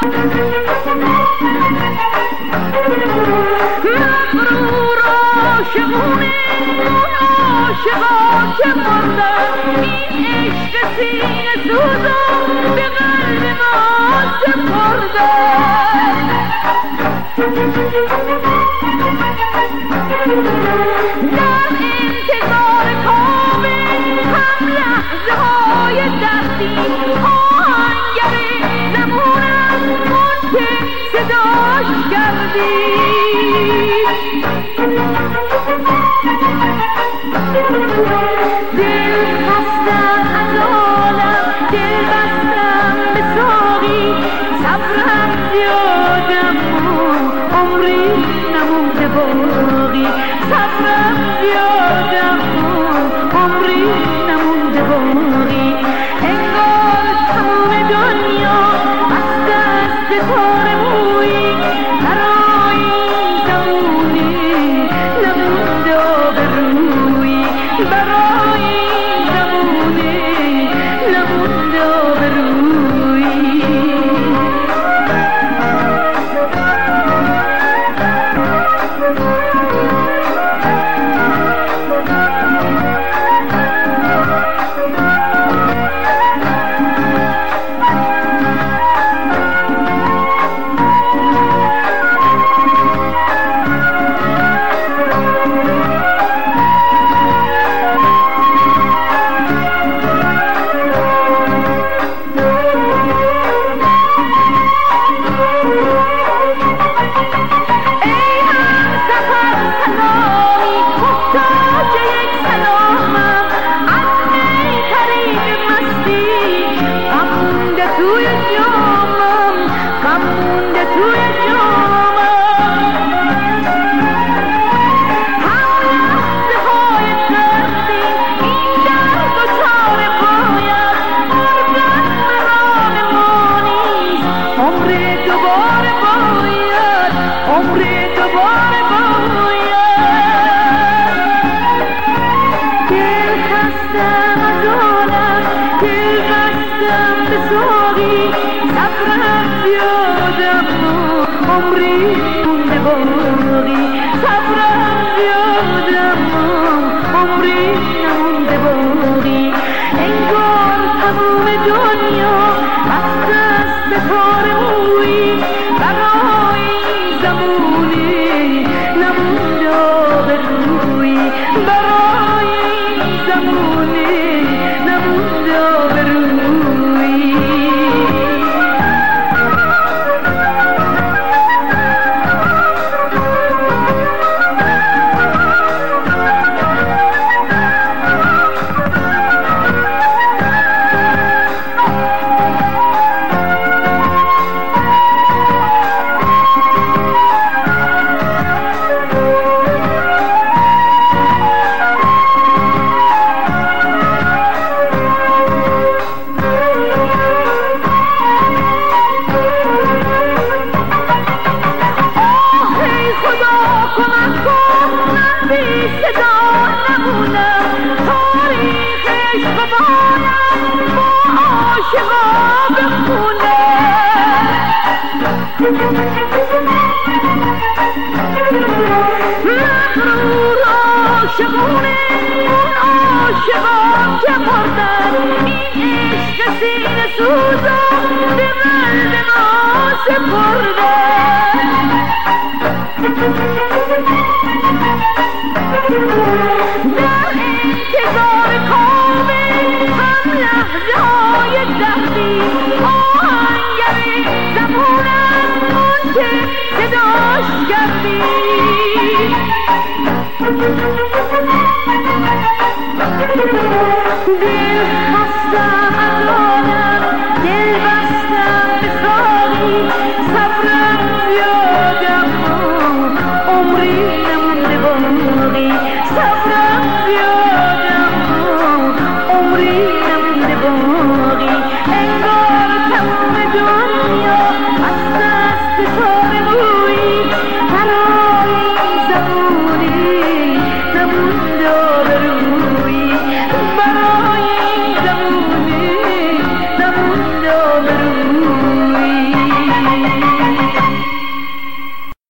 مغرور عاشقونه اون عاشقا که مردن این عشق سینه سوزا به قلب ما سپردن در انتظار کامل هم لحظه های دردی آهنگر زمونم منته صداش کردی دل خستم از عالم دل بستم به ساقی صبرم زیادم عمری نمونده باقی صبرم زیادم عمری نمونده باقی انگار تمام دنیا بسته است ستاره مویی برای این زمونه نمونده آبرویی برای این زمونه نمونده آبرویی مغرور عاشقونه اون عاشقا که مردن این عشق سینه سوزا به قلب ما سپردن در انتظار کامل هم لحظه های دردی آهنگر زمونم منته صداش کردی دل خستم